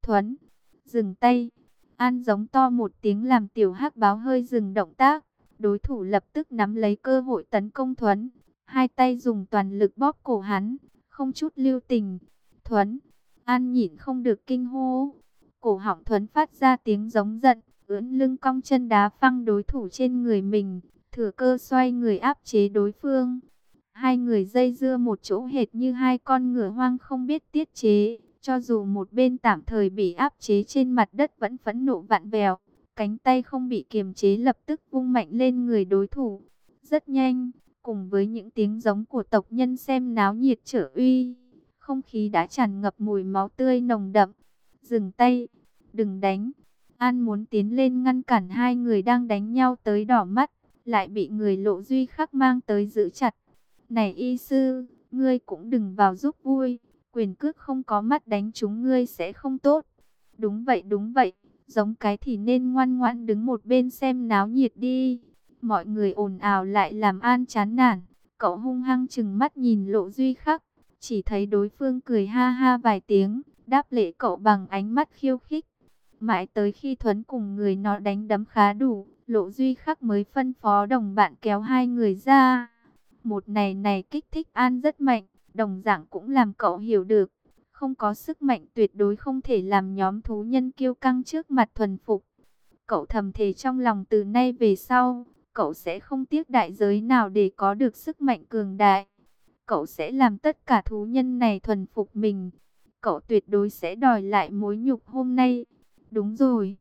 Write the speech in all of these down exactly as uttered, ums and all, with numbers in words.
Thuấn, dừng tay. An giống to một tiếng làm tiểu hắc báo hơi dừng động tác. Đối thủ lập tức nắm lấy cơ hội tấn công Thuấn. Hai tay dùng toàn lực bóp cổ hắn, không chút lưu tình. Thuấn, An nhịn không được kinh hô. Cổ họng Thuấn phát ra tiếng giống giận, ưỡn lưng cong chân đá phăng đối thủ trên người mình, thừa cơ xoay người áp chế đối phương. Hai người dây dưa một chỗ hệt như hai con ngựa hoang không biết tiết chế. Cho dù một bên tạm thời bị áp chế trên mặt đất vẫn phẫn nộ vặn vẹo, cánh tay không bị kiềm chế lập tức vung mạnh lên người đối thủ. Rất nhanh, cùng với những tiếng giống của tộc nhân xem náo nhiệt trở uy, không khí đã tràn ngập mùi máu tươi nồng đậm. Dừng tay, đừng đánh. An muốn tiến lên ngăn cản hai người đang đánh nhau tới đỏ mắt, lại bị người Lộ Duy Khắc mang tới giữ chặt. Này y sư, ngươi cũng đừng vào giúp vui. Quyền cước không có mắt đánh chúng ngươi sẽ không tốt. Đúng vậy đúng vậy, giống cái thì nên ngoan ngoãn đứng một bên xem náo nhiệt đi. Mọi người ồn ào lại làm An chán nản. Cậu hung hăng chừng mắt nhìn Lộ Duy Khắc, chỉ thấy đối phương cười ha ha vài tiếng, đáp lễ cậu bằng ánh mắt khiêu khích. Mãi tới khi Thuấn cùng người nó đánh đấm khá đủ, Lộ Duy Khắc mới phân phó đồng bạn kéo hai người ra. Một này này kích thích An rất mạnh, đồng dạng cũng làm cậu hiểu được, không có sức mạnh tuyệt đối không thể làm nhóm thú nhân kiêu căng trước mặt thuần phục. Cậu thầm thề trong lòng từ nay về sau, cậu sẽ không tiếc đại giới nào để có được sức mạnh cường đại. Cậu sẽ làm tất cả thú nhân này thuần phục mình. Cậu tuyệt đối sẽ đòi lại mối nhục hôm nay. Đúng rồi.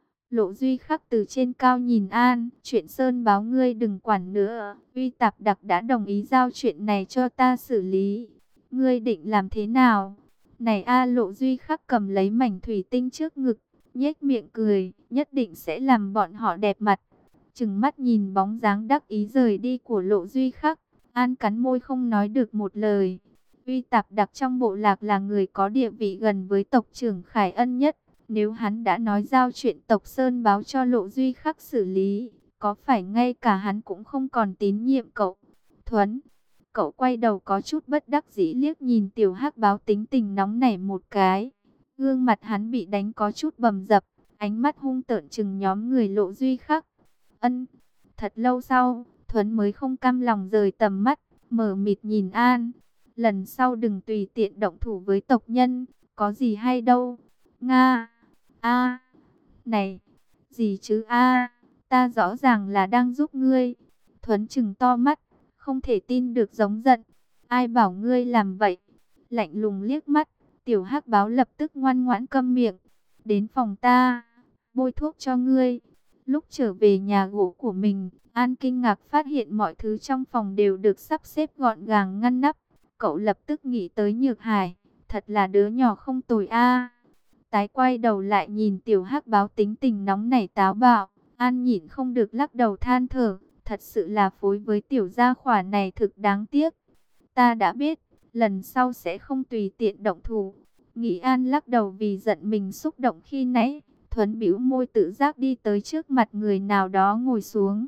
Lộ Duy Khắc từ trên cao nhìn An, chuyện Sơn báo ngươi đừng quản nữa. Uy Tạp Đặc đã đồng ý giao chuyện này cho ta xử lý. Ngươi định làm thế nào? Này A, Lộ Duy Khắc cầm lấy mảnh thủy tinh trước ngực, nhếch miệng cười, nhất định sẽ làm bọn họ đẹp mặt. Trừng mắt nhìn bóng dáng đắc ý rời đi của Lộ Duy Khắc, An cắn môi không nói được một lời. Uy Tạp Đặc trong bộ lạc là người có địa vị gần với tộc trưởng Khải Ân nhất. Nếu hắn đã nói giao chuyện tộc Sơn báo cho Lộ Duy Khắc xử lý, có phải ngay cả hắn cũng không còn tín nhiệm cậu? Thuấn, cậu quay đầu có chút bất đắc dĩ liếc nhìn tiểu hắc báo tính tình nóng nảy một cái. Gương mặt hắn bị đánh có chút bầm dập, ánh mắt hung tợn chừng nhóm người Lộ Duy Khắc. Ân, thật lâu sau, Thuấn mới không cam lòng rời tầm mắt, mở mịt nhìn An. Lần sau đừng tùy tiện động thủ với tộc nhân, có gì hay đâu. Nga, a, này, gì chứ a, ta rõ ràng là đang giúp ngươi. Thuấn trừng to mắt, không thể tin được giống giận. Ai bảo ngươi làm vậy? Lạnh lùng liếc mắt, tiểu hắc báo lập tức ngoan ngoãn câm miệng. Đến phòng ta, bôi thuốc cho ngươi. Lúc trở về nhà gỗ của mình, An kinh ngạc phát hiện mọi thứ trong phòng đều được sắp xếp gọn gàng ngăn nắp. Cậu lập tức nghĩ tới Nhược Hải, thật là đứa nhỏ không tồi a. Tái quay đầu lại nhìn tiểu hắc báo tính tình nóng nảy táo bạo, An nhịn không được lắc đầu than thở, thật sự là phối với tiểu gia khỏa này thực đáng tiếc. Ta đã biết, lần sau sẽ không tùy tiện động thủ. Nghĩ An lắc đầu vì giận mình xúc động khi nãy. Thuấn bĩu môi tự giác đi tới trước mặt người nào đó ngồi xuống.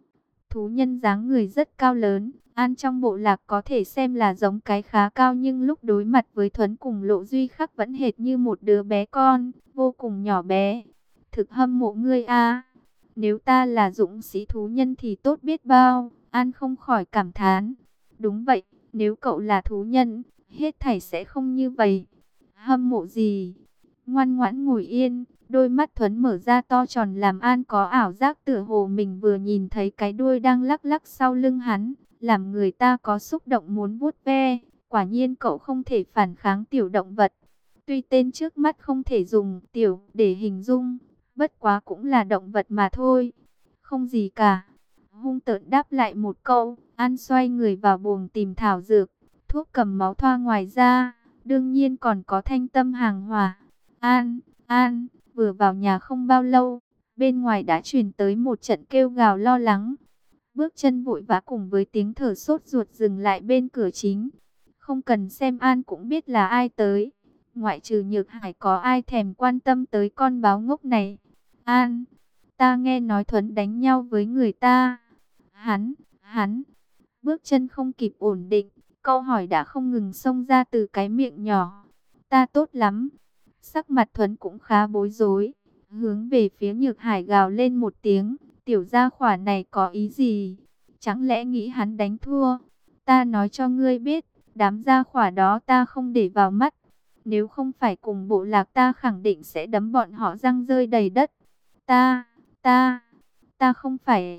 Thú nhân dáng người rất cao lớn, An trong bộ lạc có thể xem là giống cái khá cao, nhưng lúc đối mặt với Thuấn cùng Lộ Duy Khắc vẫn hệt như một đứa bé con, vô cùng nhỏ bé. Thực hâm mộ ngươi a. Nếu ta là dũng sĩ thú nhân thì tốt biết bao. An không khỏi cảm thán. Đúng vậy, nếu cậu là thú nhân, hết thảy sẽ không như vậy. Hâm mộ gì? Ngoan ngoãn ngồi yên. Đôi mắt Thuấn mở ra to tròn làm An có ảo giác tựa hồ mình vừa nhìn thấy cái đuôi đang lắc lắc sau lưng hắn, làm người ta có xúc động muốn vuốt ve. Quả nhiên cậu không thể phản kháng tiểu động vật. Tuy tên trước mắt không thể dùng tiểu để hình dung, bất quá cũng là động vật mà thôi. Không gì cả. Hung tợn đáp lại một câu, An xoay người vào buồng tìm thảo dược, thuốc cầm máu thoa, ngoài ra, đương nhiên còn có thanh tâm hàng hỏa. An, An, vừa vào nhà không bao lâu, bên ngoài đã truyền tới một trận kêu gào lo lắng. Bước chân vội vã cùng với tiếng thở sốt ruột dừng lại bên cửa chính. Không cần xem An cũng biết là ai tới. Ngoại trừ Nhược Hải có ai thèm quan tâm tới con báo ngốc này. An, ta nghe nói Thuấn đánh nhau với người ta. Hắn, hắn, bước chân không kịp ổn định, câu hỏi đã không ngừng xông ra từ cái miệng nhỏ. Ta tốt lắm. Sắc mặt Thuấn cũng khá bối rối, hướng về phía Nhược Hải gào lên một tiếng, tiểu gia khỏa này có ý gì? Chẳng lẽ nghĩ hắn đánh thua? Ta nói cho ngươi biết, đám gia khỏa đó ta không để vào mắt. Nếu không phải cùng bộ lạc ta khẳng định sẽ đấm bọn họ răng rơi đầy đất. Ta, ta, ta không phải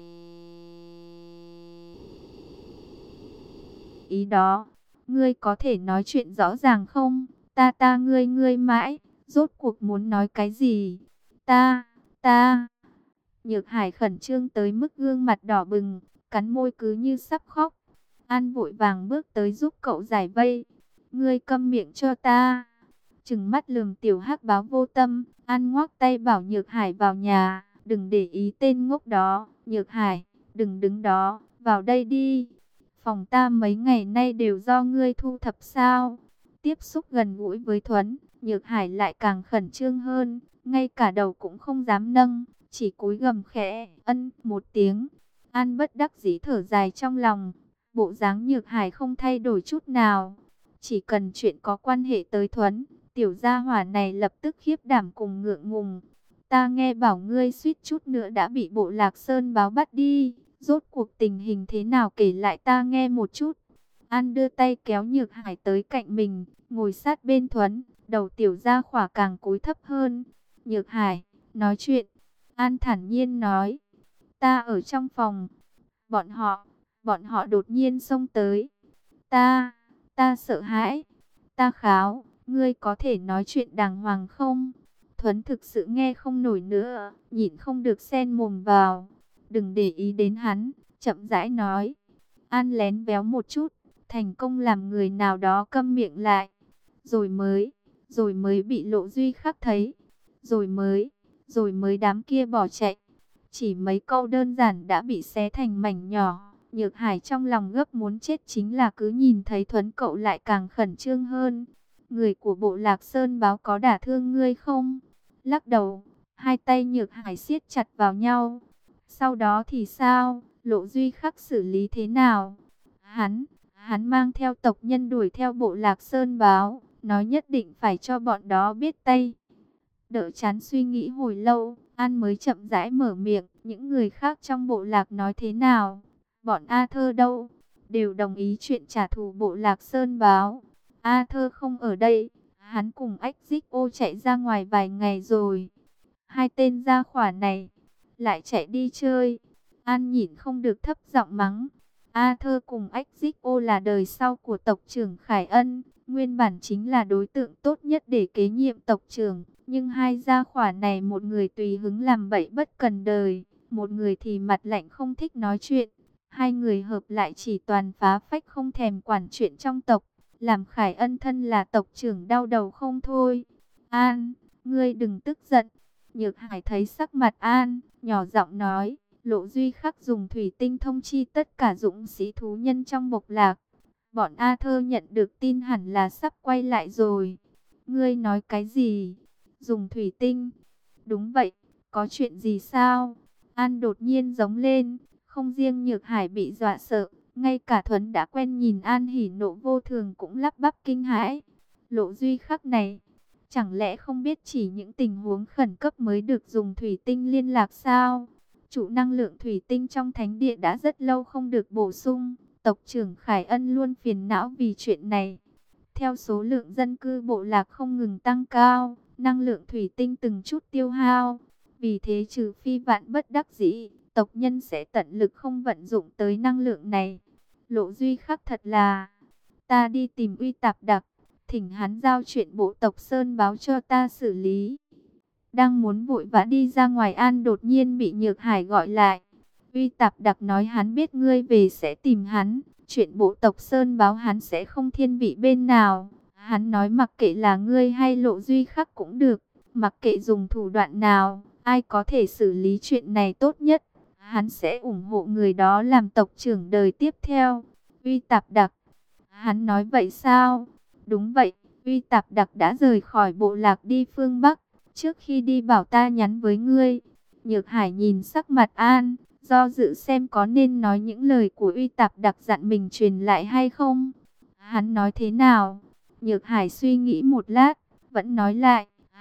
ý đó. Ngươi có thể nói chuyện rõ ràng không? Ta ta ngươi ngươi mãi, rốt cuộc muốn nói cái gì? Ta, ta. Nhược Hải khẩn trương tới mức gương mặt đỏ bừng, cắn môi cứ như sắp khóc. An vội vàng bước tới giúp cậu giải vây. Ngươi câm miệng cho ta. Trừng mắt lườm tiểu hắc báo vô tâm, An ngoắc tay bảo Nhược Hải vào nhà. Đừng để ý tên ngốc đó. Nhược Hải, đừng đứng đó, vào đây đi. Phòng ta mấy ngày nay đều do ngươi thu thập sao? Tiếp xúc gần gũi với Thuấn, Nhược Hải lại càng khẩn trương hơn, ngay cả đầu cũng không dám nâng, chỉ cúi gầm khẽ, ân một tiếng. An bất đắc dĩ thở dài trong lòng, bộ dáng Nhược Hải không thay đổi chút nào. Chỉ cần chuyện có quan hệ tới Thuấn, tiểu gia hỏa này lập tức khiếp đảm cùng ngượng ngùng. Ta nghe bảo ngươi suýt chút nữa đã bị bộ lạc Sơn báo bắt đi. Rốt cuộc tình hình thế nào kể lại ta nghe một chút. An đưa tay kéo Nhược Hải tới cạnh mình, ngồi sát bên Thuấn, đầu tiểu gia khỏa càng cúi thấp hơn. Nhược Hải, nói chuyện. An thản nhiên nói. Ta ở trong phòng. Bọn họ, bọn họ đột nhiên xông tới. Ta, ta sợ hãi. Ta kháo, ngươi có thể nói chuyện đàng hoàng không? Thuấn thực sự nghe không nổi nữa, nhịn không được xen mồm vào. Đừng để ý đến hắn, chậm rãi nói. An lén véo một chút, thành công làm người nào đó câm miệng lại. Rồi mới, rồi mới bị Lộ Duy Khắc thấy. Rồi mới, rồi mới đám kia bỏ chạy. Chỉ mấy câu đơn giản đã bị xé thành mảnh nhỏ. Nhược Hải trong lòng gấp muốn chết chính là cứ nhìn thấy Thuấn cậu lại càng khẩn trương hơn. Người của bộ lạc Sơn báo có đả thương ngươi không? Lắc đầu, hai tay Nhược Hải siết chặt vào nhau. Sau đó thì sao? Lộ Duy Khắc xử lý thế nào? Hắn, hắn mang theo tộc nhân đuổi theo bộ lạc Sơn báo, nói nhất định phải cho bọn đó biết tay. Đỡ chán suy nghĩ hồi lâu, An mới chậm rãi mở miệng. Những người khác trong bộ lạc nói thế nào? Bọn A Thơ đâu? Đều đồng ý chuyện trả thù bộ lạc Sơn báo. A Thơ không ở đây, hắn cùng Ách Dích Ô chạy ra ngoài vài ngày rồi. Hai tên gia khỏa này lại chạy đi chơi. An nhịn không được thấp giọng mắng. A Thơ cùng Ách Dích Ô là đời sau của tộc trưởng Khải Ân, nguyên bản chính là đối tượng tốt nhất để kế nhiệm tộc trưởng. Nhưng hai gia khỏa này, một người tùy hứng làm bậy bất cần đời, một người thì mặt lạnh không thích nói chuyện. Hai người hợp lại chỉ toàn phá phách không thèm quản chuyện trong tộc, làm Khải Ân thân là tộc trưởng đau đầu không thôi. An, ngươi đừng tức giận. Nhược Hải thấy sắc mặt An, nhỏ giọng nói. Lộ Duy Khắc dùng thủy tinh thông chi tất cả dũng sĩ thú nhân trong bộc lạc. Bọn A Thơ nhận được tin hẳn là sắp quay lại rồi. Ngươi nói cái gì? Dùng thủy tinh? Đúng vậy, có chuyện gì sao? An đột nhiên giống lên, không riêng Nhược Hải bị dọa sợ, ngay cả Thuấn đã quen nhìn An hỉ nộ vô thường cũng lắp bắp kinh hãi. Lộ Duy Khắc này, chẳng lẽ không biết chỉ những tình huống khẩn cấp mới được dùng thủy tinh liên lạc sao? Trụ năng lượng thủy tinh trong thánh địa đã rất lâu không được bổ sung, tộc trưởng Khải Ân luôn phiền não vì chuyện này. Theo số lượng dân cư bộ lạc không ngừng tăng cao, năng lượng thủy tinh từng chút tiêu hao. Vì thế trừ phi vạn bất đắc dĩ, tộc nhân sẽ tận lực không vận dụng tới năng lượng này. Lộ Duy Khắc thật là, ta đi tìm Uy Tạp Đặc, thỉnh hắn giao chuyện bộ tộc Sơn báo cho ta xử lý. Đang muốn vội vã đi ra ngoài, An đột nhiên bị Nhược Hải gọi lại. Uy Tạp Đặc nói hắn biết ngươi về sẽ tìm hắn. Chuyện bộ tộc Sơn báo hắn sẽ không thiên vị bên nào. Hắn nói mặc kệ là ngươi hay Lộ Duy Khắc cũng được. Mặc kệ dùng thủ đoạn nào, ai có thể xử lý chuyện này tốt nhất, hắn sẽ ủng hộ người đó làm tộc trưởng đời tiếp theo. Uy Tạp Đặc. Hắn nói vậy sao? Đúng vậy, Uy Tạp Đặc đã rời khỏi bộ lạc đi phương Bắc. Trước khi đi bảo ta nhắn với ngươi. Nhược Hải nhìn sắc mặt An, do dự xem có nên nói những lời của Uy Tạp Đặc dặn mình truyền lại hay không. Hắn nói thế nào? Nhược Hải suy nghĩ một lát, vẫn nói lại.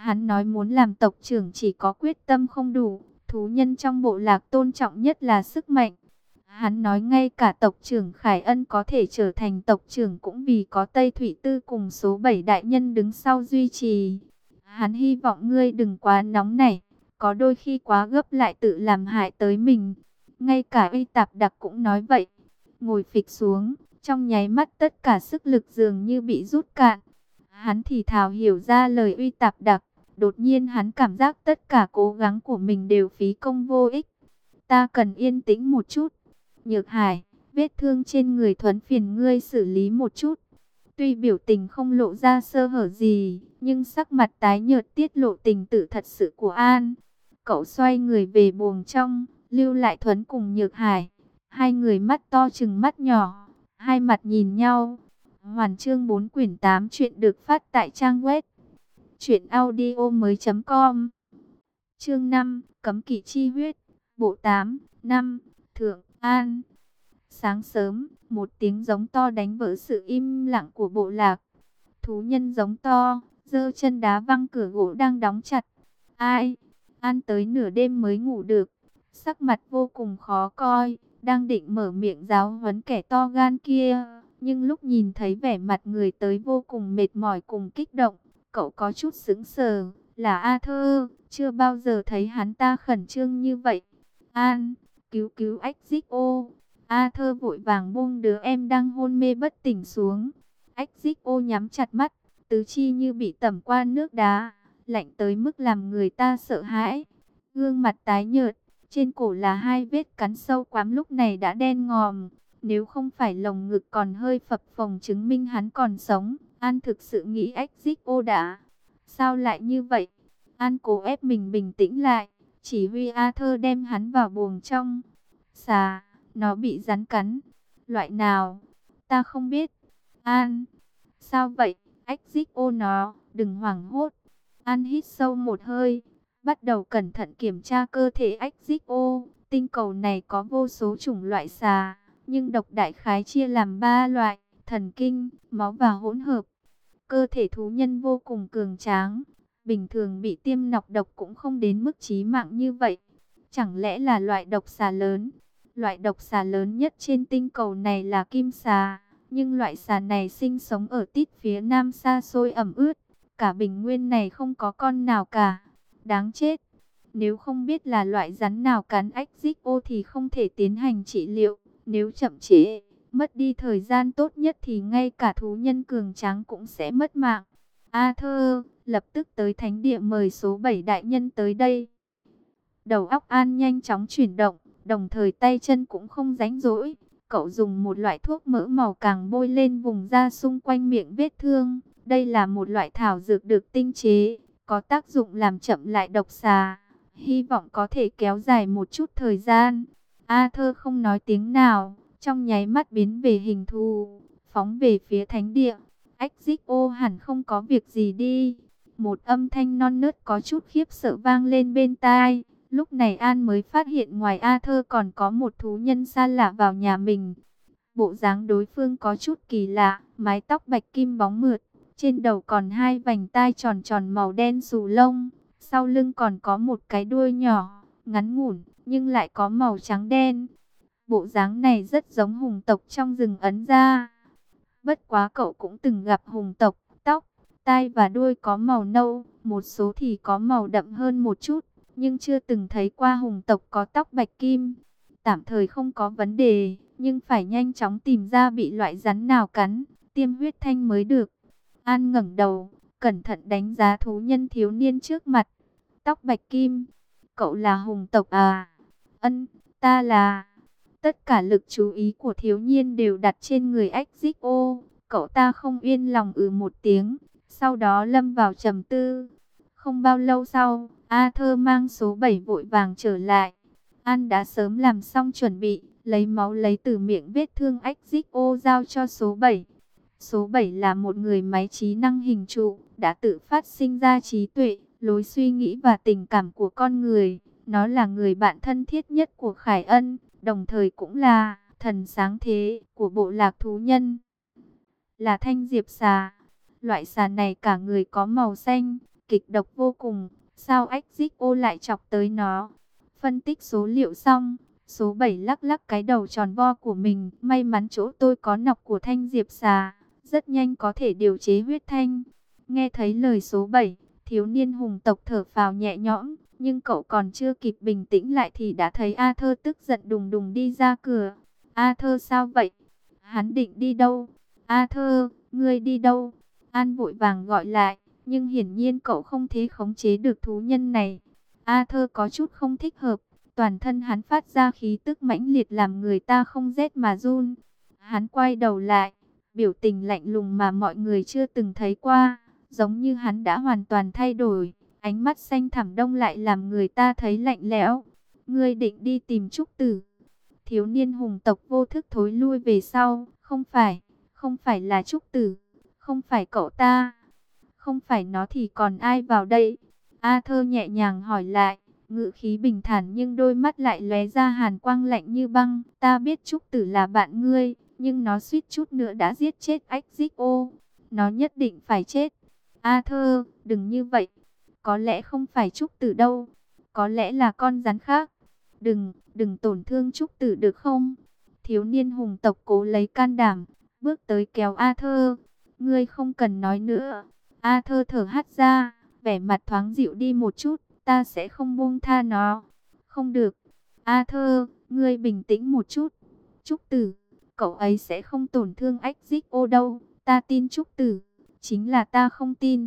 Hắn nói muốn làm tộc trưởng chỉ có quyết tâm không đủ, thú nhân trong bộ lạc tôn trọng nhất là sức mạnh. Hắn nói ngay cả tộc trưởng Khải Ân có thể trở thành tộc trưởng cũng vì có Tây Thủy Tư cùng số bảy đại nhân đứng sau duy trì. Hắn hy vọng ngươi đừng quá nóng nảy, có đôi khi quá gấp lại tự làm hại tới mình. Ngay cả Uy Tạp Đặc cũng nói vậy. Ngồi phịch xuống, trong nháy mắt tất cả sức lực dường như bị rút cạn. Hắn thì thào hiểu ra lời Uy Tạp Đặc, đột nhiên hắn cảm giác tất cả cố gắng của mình đều phí công vô ích. Ta cần yên tĩnh một chút. Nhược Hải, vết thương trên người Thuấn phiền ngươi xử lý một chút. Tuy biểu tình không lộ ra sơ hở gì, nhưng sắc mặt tái nhợt tiết lộ tình tự thật sự của An. Cậu xoay người về buồng trong, lưu lại Thuấn cùng Nhược Hải. Hai người mắt to chừng mắt nhỏ, hai mặt nhìn nhau. Hoàn chương bốn quyển tám chuyện được phát tại trang web truyện audio mới chấm com. Chương năm, Cấm kỵ chi huyết, bộ tám, năm, Thượng An. Sáng sớm, một tiếng giống to đánh vỡ sự im lặng của bộ lạc. Thú nhân giống to, giơ chân đá văng cửa gỗ đang đóng chặt. Ai? An tới nửa đêm mới ngủ được, sắc mặt vô cùng khó coi, đang định mở miệng giáo huấn kẻ to gan kia, nhưng lúc nhìn thấy vẻ mặt người tới vô cùng mệt mỏi cùng kích động, cậu có chút sững sờ. Là A Thơ, chưa bao giờ thấy hắn ta khẩn trương như vậy. An, cứu cứu ách dích ô. A Thơ vội vàng buông đứa em đang hôn mê bất tỉnh xuống. Ách dích ô nhắm chặt mắt, tứ chi như bị tẩm qua nước đá, lạnh tới mức làm người ta sợ hãi. Gương mặt tái nhợt, trên cổ là hai vết cắn sâu quắm lúc này đã đen ngòm. Nếu không phải lồng ngực còn hơi phập phồng chứng minh hắn còn sống, An thực sự nghĩ ách dích ô đã. Sao lại như vậy? An cố ép mình bình tĩnh lại, chỉ huy A Thơ đem hắn vào buồng trong. Xà, nó bị rắn cắn. Loại nào? Ta không biết. An, sao vậy? Ách dích ô nó, đừng hoảng hốt. An hít sâu một hơi, bắt đầu cẩn thận kiểm tra cơ thể ách dích ô. Tinh cầu này có vô số chủng loại xà, nhưng độc đại khái chia làm ba loại: thần kinh, máu và hỗn hợp. Cơ thể thú nhân vô cùng cường tráng, bình thường bị tiêm nọc độc cũng không đến mức chí mạng như vậy. Chẳng lẽ là loại độc xà lớn? Loại độc xà lớn nhất trên tinh cầu này là kim xà, nhưng loại xà này sinh sống ở tít phía nam xa xôi ẩm ướt. Cả bình nguyên này không có con nào cả. Đáng chết! Nếu không biết là loại rắn nào cắn ách dích ô thì không thể tiến hành trị liệu. Nếu chậm trễ, mất đi thời gian tốt nhất thì ngay cả thú nhân cường tráng cũng sẽ mất mạng. A Thơ, lập tức tới thánh địa mời số bảy đại nhân tới đây. Đầu óc An nhanh chóng chuyển động, đồng thời tay chân cũng không rảnh rỗi. Cậu dùng một loại thuốc mỡ màu càng bôi lên vùng da xung quanh miệng vết thương. Đây là một loại thảo dược được tinh chế, có tác dụng làm chậm lại độc xà, hy vọng có thể kéo dài một chút thời gian. A Thơ không nói tiếng nào, trong nháy mắt biến về hình thù, phóng về phía thánh địa. Ách dích ô hẳn không có việc gì đi. Một âm thanh non nớt có chút khiếp sợ vang lên bên tai. Lúc này An mới phát hiện ngoài A Thơ còn có một thú nhân xa lạ vào nhà mình. Bộ dáng đối phương có chút kỳ lạ, mái tóc bạch kim bóng mượt, trên đầu còn hai vành tai tròn tròn màu đen xù lông, sau lưng còn có một cái đuôi nhỏ, ngắn ngủn, nhưng lại có màu trắng đen. Bộ dáng này rất giống hùng tộc trong rừng Ấn Gia. Bất quá cậu cũng từng gặp hùng tộc, tóc, tai và đuôi có màu nâu, một số thì có màu đậm hơn một chút, nhưng chưa từng thấy qua hùng tộc có tóc bạch kim. Tạm thời không có vấn đề, nhưng phải nhanh chóng tìm ra bị loại rắn nào cắn, tiêm huyết thanh mới được. An ngẩng đầu, cẩn thận đánh giá thú nhân thiếu niên trước mặt. Tóc bạch kim, cậu là hùng tộc à? Ân, ta là... Tất cả lực chú ý của thiếu niên đều đặt trên người ách dích ô. Cậu ta không yên lòng ừ một tiếng, sau đó lâm vào trầm tư. Không bao lâu sau, A Thơ mang số bảy vội vàng trở lại. An đã sớm làm xong chuẩn bị, lấy máu lấy từ miệng vết thương ách dích ô giao cho số bảy. Số bảy là một người máy trí năng hình trụ, đã tự phát sinh ra trí tuệ, lối suy nghĩ và tình cảm của con người. Nó là người bạn thân thiết nhất của Khải Ân, đồng thời cũng là thần sáng thế của bộ lạc thú nhân. Là thanh diệp xà. Loại xà này cả người có màu xanh, kịch độc vô cùng. Sao Exito lại chọc tới nó? Phân tích số liệu xong, số bảy lắc lắc cái đầu tròn vo của mình. May mắn chỗ tôi có nọc của thanh diệp xà, rất nhanh có thể điều chế huyết thanh. Nghe thấy lời số bảy, thiếu niên hùng tộc thở phào nhẹ nhõm. Nhưng cậu còn chưa kịp bình tĩnh lại thì đã thấy Arthur tức giận đùng đùng đi ra cửa. Arthur sao vậy? Hắn định đi đâu? Arthur, ngươi đi đâu? An vội vàng gọi lại, nhưng hiển nhiên cậu không thể khống chế được thú nhân này. Arthur có chút không thích hợp, toàn thân hắn phát ra khí tức mãnh liệt làm người ta không rét mà run. Hắn quay đầu lại, biểu tình lạnh lùng mà mọi người chưa từng thấy qua, giống như hắn đã hoàn toàn thay đổi. Ánh mắt xanh thẳm đông lại làm người ta thấy lạnh lẽo. Ngươi định đi tìm Trúc Tử? Thiếu niên hùng tộc vô thức thối lui về sau. Không phải, không phải là Trúc Tử, không phải cậu ta. Không phải nó thì còn ai vào đây? Arthur nhẹ nhàng hỏi lại, ngữ khí bình thản nhưng đôi mắt lại lóe ra hàn quang lạnh như băng. Ta biết Trúc Tử là bạn ngươi, nhưng nó suýt chút nữa đã giết chết Exito. Nó nhất định phải chết. Arthur, đừng như vậy. Có lẽ không phải Trúc Tử đâu, có lẽ là con rắn khác. Đừng, đừng tổn thương Trúc Tử được không? Thiếu niên hùng tộc cố lấy can đảm, bước tới kéo Arthur. Ngươi không cần nói nữa. Arthur thở hắt ra, vẻ mặt thoáng dịu đi một chút. Ta sẽ không buông tha nó. Không được. Arthur, ngươi bình tĩnh một chút. Trúc Tử, cậu ấy sẽ không tổn thương Exito đâu. Ta tin Trúc Tử, chính là ta không tin.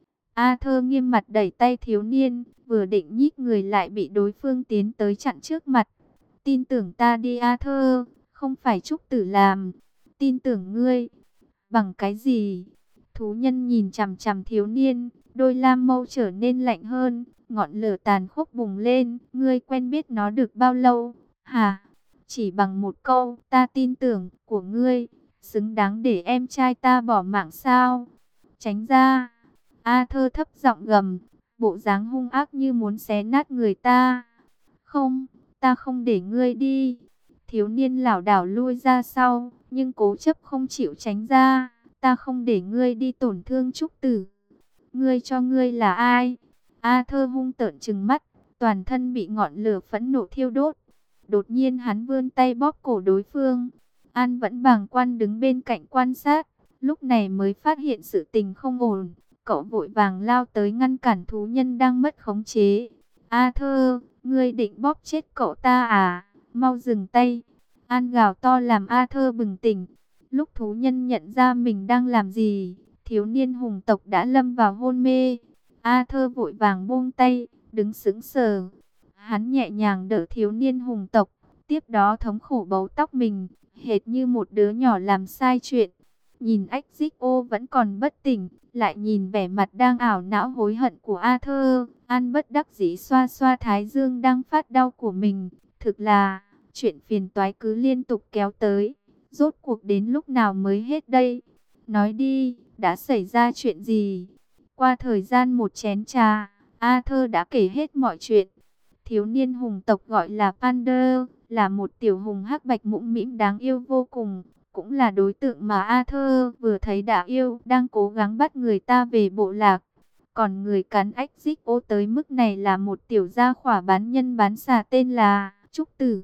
Arthur nghiêm mặt đẩy tay thiếu niên, vừa định nhích người lại bị đối phương tiến tới chặn trước mặt. Tin tưởng ta đi Arthur, không phải Trúc Tử làm. Tin tưởng ngươi. Bằng cái gì? Thú nhân nhìn chằm chằm thiếu niên, đôi lam mâu trở nên lạnh hơn, ngọn lửa tàn khốc bùng lên. Ngươi quen biết nó được bao lâu? Hả? Chỉ bằng một câu, ta tin tưởng, của ngươi, xứng đáng để em trai ta bỏ mạng sao? Tránh ra! Arthur thấp giọng gầm, bộ dáng hung ác như muốn xé nát người ta. Không, ta không để ngươi đi. Thiếu niên lảo đảo lui ra sau, nhưng cố chấp không chịu tránh ra. Ta không để ngươi đi tổn thương Trúc Tử. Ngươi cho ngươi là ai? Arthur hung tợn trừng mắt, toàn thân bị ngọn lửa phẫn nộ thiêu đốt. Đột nhiên hắn vươn tay bóp cổ đối phương. An vẫn bàng quan đứng bên cạnh quan sát, lúc này mới phát hiện sự tình không ổn. Cậu vội vàng lao tới ngăn cản thú nhân đang mất khống chế. Arthur, ngươi định bóp chết cậu ta à? Mau dừng tay. An gào to làm Arthur bừng tỉnh. Lúc thú nhân nhận ra mình đang làm gì, thiếu niên hùng tộc đã lâm vào hôn mê. Arthur vội vàng buông tay, đứng sững sờ. Hắn nhẹ nhàng đỡ thiếu niên hùng tộc, tiếp đó thống khổ bấu tóc mình, hệt như một đứa nhỏ làm sai chuyện. Nhìn Exito vẫn còn bất tỉnh, lại nhìn vẻ mặt đang ảo não hối hận của Arthur, An bất đắc dĩ xoa xoa thái dương đang phát đau của mình. Thực là, chuyện phiền toái cứ liên tục kéo tới, rốt cuộc đến lúc nào mới hết đây? Nói đi, đã xảy ra chuyện gì? Qua thời gian một chén trà, Arthur đã kể hết mọi chuyện. Thiếu niên hùng tộc gọi là Pander, là một tiểu hùng hắc bạch mũm mĩm đáng yêu vô cùng. Cũng là đối tượng mà Arthur vừa thấy đã yêu, đang cố gắng bắt người ta về bộ lạc. Còn người cắn Exito tới mức này là một tiểu gia khỏa bán nhân bán xà tên là Trúc Tử.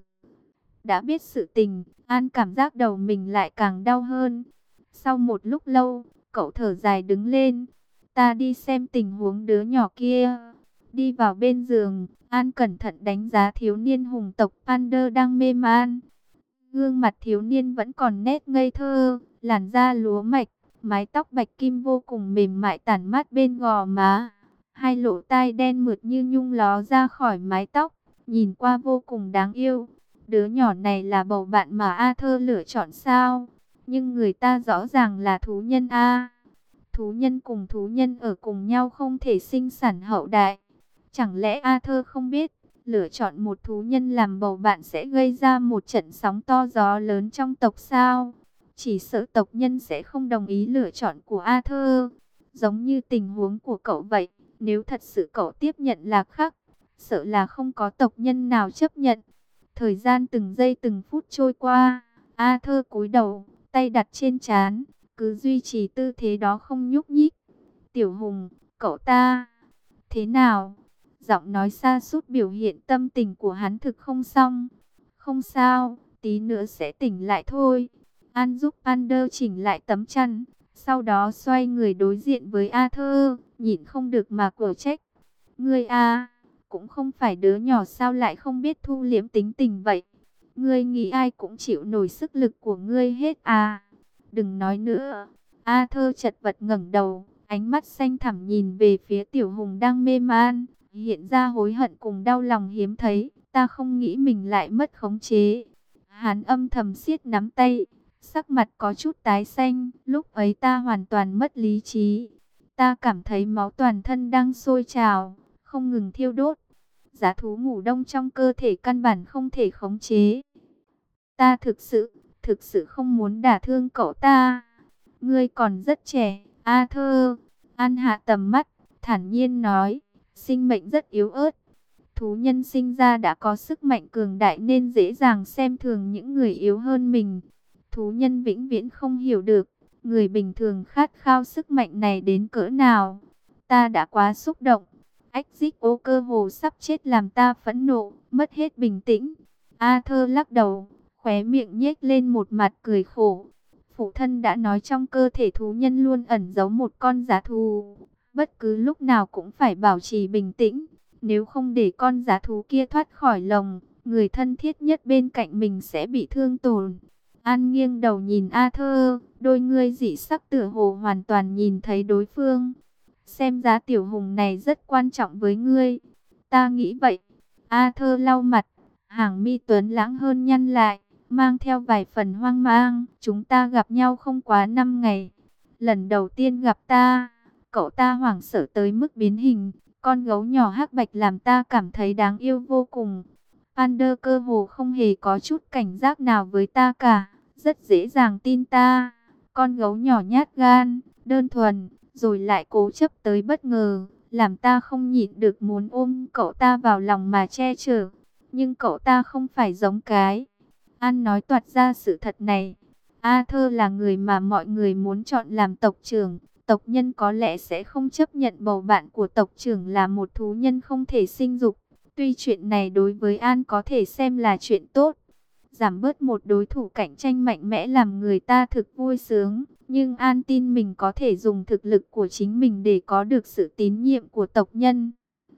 Đã biết sự tình, An cảm giác đầu mình lại càng đau hơn. Sau một lúc lâu, cậu thở dài đứng lên. Ta đi xem tình huống đứa nhỏ kia. Đi vào bên giường, An cẩn thận đánh giá thiếu niên hùng tộc Pander đang mê man. Gương mặt thiếu niên vẫn còn nét ngây thơ, làn da lúa mạch, mái tóc bạch kim vô cùng mềm mại tản mát bên gò má. Hai lỗ tai đen mượt như nhung ló ra khỏi mái tóc, nhìn qua vô cùng đáng yêu. Đứa nhỏ này là bầu bạn mà Arthur lựa chọn sao? Nhưng người ta rõ ràng là thú nhân a. Thú nhân cùng thú nhân ở cùng nhau không thể sinh sản hậu đại. Chẳng lẽ Arthur không biết, lựa chọn một thú nhân làm bầu bạn sẽ gây ra một trận sóng to gió lớn trong tộc sao? Chỉ sợ tộc nhân sẽ không đồng ý lựa chọn của Arthur. Giống như tình huống của cậu vậy, nếu thật sự cậu tiếp nhận Lạc Khắc, sợ là không có tộc nhân nào chấp nhận. Thời gian từng giây từng phút trôi qua, Arthur cúi đầu, tay đặt trên trán, cứ duy trì tư thế đó không nhúc nhích. Tiểu Hùng, cậu ta, thế nào? Giọng nói sa sút biểu hiện tâm tình của hắn thực không xong. Không sao, tí nữa sẽ tỉnh lại thôi. An giúp Ander chỉnh lại tấm chăn, sau đó xoay người đối diện với Arthur, nhịn không được mà quở trách. Ngươi a, cũng không phải đứa nhỏ sao lại không biết thu liễm tính tình vậy? Ngươi nghĩ ai cũng chịu nổi sức lực của ngươi hết à? Đừng nói nữa. Arthur chật vật ngẩng đầu, ánh mắt xanh thẳm nhìn về phía Tiểu Hùng đang mê man, hiện ra hối hận cùng đau lòng hiếm thấy. Ta không nghĩ mình lại mất khống chế. Hắn âm thầm siết nắm tay, sắc mặt có chút tái xanh. Lúc ấy ta hoàn toàn mất lý trí. Ta cảm thấy máu toàn thân đang sôi trào, không ngừng thiêu đốt. Giá thú ngủ đông trong cơ thể căn bản không thể khống chế. Ta thực sự, thực sự không muốn đả thương cậu ta. Ngươi còn rất trẻ, Arthur. An hạ tầm mắt, thản nhiên nói, sinh mệnh rất yếu ớt. Thú nhân sinh ra đã có sức mạnh cường đại nên dễ dàng xem thường những người yếu hơn mình. Thú nhân vĩnh viễn không hiểu được, người bình thường khát khao sức mạnh này đến cỡ nào. Ta đã quá xúc động. Ách dích ô cơ hồ sắp chết làm ta phẫn nộ, mất hết bình tĩnh. Arthur lắc đầu, khóe miệng nhếch lên một mặt cười khổ. Phụ thân đã nói trong cơ thể thú nhân luôn ẩn giấu một con giá thú. Bất cứ lúc nào cũng phải bảo trì bình tĩnh. Nếu không để con giá thú kia thoát khỏi lồng, người thân thiết nhất bên cạnh mình sẽ bị thương tổn. An nghiêng đầu nhìn Arthur, đôi ngươi dị sắc tựa hồ hoàn toàn nhìn thấy đối phương. Xem ra Tiểu Hùng này rất quan trọng với ngươi. Ta nghĩ vậy. Arthur lau mặt, hàng mi tuấn lãng hơn nhăn lại, mang theo vài phần hoang mang. Chúng ta gặp nhau không quá năm ngày. Lần đầu tiên gặp ta, cậu ta hoảng sợ tới mức biến hình. Con gấu nhỏ hắc bạch làm ta cảm thấy đáng yêu vô cùng. Ander cơ hồ không hề có chút cảnh giác nào với ta cả, rất dễ dàng tin ta. Con gấu nhỏ nhát gan, đơn thuần, rồi lại cố chấp tới bất ngờ, làm ta không nhịn được muốn ôm cậu ta vào lòng mà che chở. Nhưng cậu ta không phải giống cái. An nói toạc ra sự thật này. Arthur là người mà mọi người muốn chọn làm tộc trưởng. Tộc nhân có lẽ sẽ không chấp nhận bầu bạn của tộc trưởng là một thú nhân không thể sinh dục. Tuy chuyện này đối với An có thể xem là chuyện tốt, giảm bớt một đối thủ cạnh tranh mạnh mẽ làm người ta thực vui sướng. Nhưng An tin mình có thể dùng thực lực của chính mình để có được sự tín nhiệm của tộc nhân.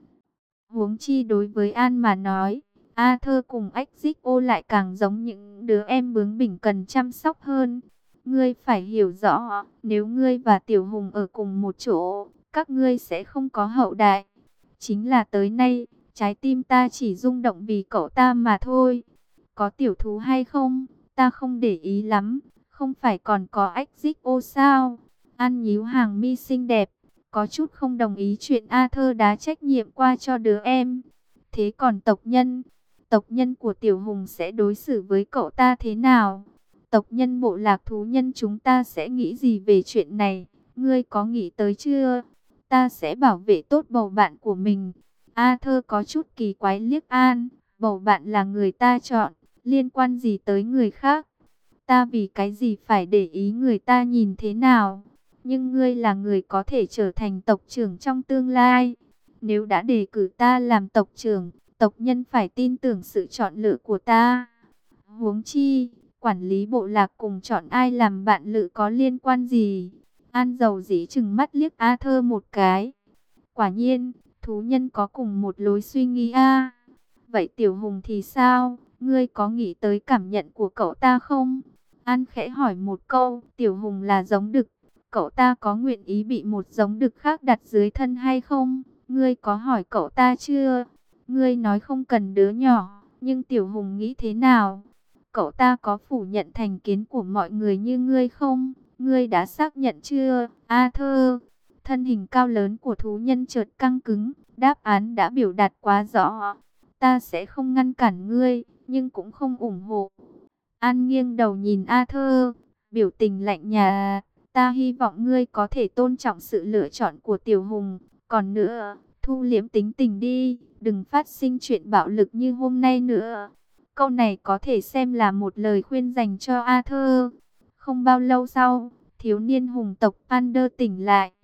Huống chi đối với An mà nói, Arthur cùng Exio lại càng giống những đứa em bướng bỉnh cần chăm sóc hơn. Ngươi phải hiểu rõ, nếu ngươi và Tiểu Hùng ở cùng một chỗ, các ngươi sẽ không có hậu đại. Chính là tới nay, trái tim ta chỉ rung động vì cậu ta mà thôi. Có tiểu thú hay không, ta không để ý lắm. Không phải còn có Exio sao? An nhíu hàng mi xinh đẹp, có chút không đồng ý chuyện Arthur đá trách nhiệm qua cho đứa em. Thế còn tộc nhân, tộc nhân của Tiểu Hùng sẽ đối xử với cậu ta thế nào? Tộc nhân bộ lạc thú nhân chúng ta sẽ nghĩ gì về chuyện này? Ngươi có nghĩ tới chưa? Ta sẽ bảo vệ tốt bầu bạn của mình. Arthur có chút kỳ quái liếc An. Bầu bạn là người ta chọn, liên quan gì tới người khác? Ta vì cái gì phải để ý người ta nhìn thế nào? Nhưng ngươi là người có thể trở thành tộc trưởng trong tương lai. Nếu đã đề cử ta làm tộc trưởng, tộc nhân phải tin tưởng sự chọn lựa của ta. Huống chi, quản lý bộ lạc cùng chọn ai làm bạn lữ có liên quan gì? An dầu dĩ chừng mắt liếc Arthur một cái. Quả nhiên, thú nhân có cùng một lối suy nghĩ a. Vậy Tiểu Hùng thì sao? Ngươi có nghĩ tới cảm nhận của cậu ta không? An khẽ hỏi một câu. Tiểu Hùng là giống đực, cậu ta có nguyện ý bị một giống đực khác đặt dưới thân hay không? Ngươi có hỏi cậu ta chưa? Ngươi nói không cần đứa nhỏ, nhưng Tiểu Hùng nghĩ thế nào? Cậu ta có phủ nhận thành kiến của mọi người như ngươi không? Ngươi đã xác nhận chưa, Arthur? Thân hình cao lớn của thú nhân chợt căng cứng, đáp án đã biểu đạt quá rõ. Ta sẽ không ngăn cản ngươi, nhưng cũng không ủng hộ. An nghiêng đầu nhìn Arthur, biểu tình lạnh nhạt. Ta hy vọng ngươi có thể tôn trọng sự lựa chọn của Tiểu Hùng. Còn nữa, thu liễm tính tình đi, đừng phát sinh chuyện bạo lực như hôm nay nữa. Câu này có thể xem là một lời khuyên dành cho Arthur. Không bao lâu sau, thiếu niên hùng tộc Ander tỉnh lại.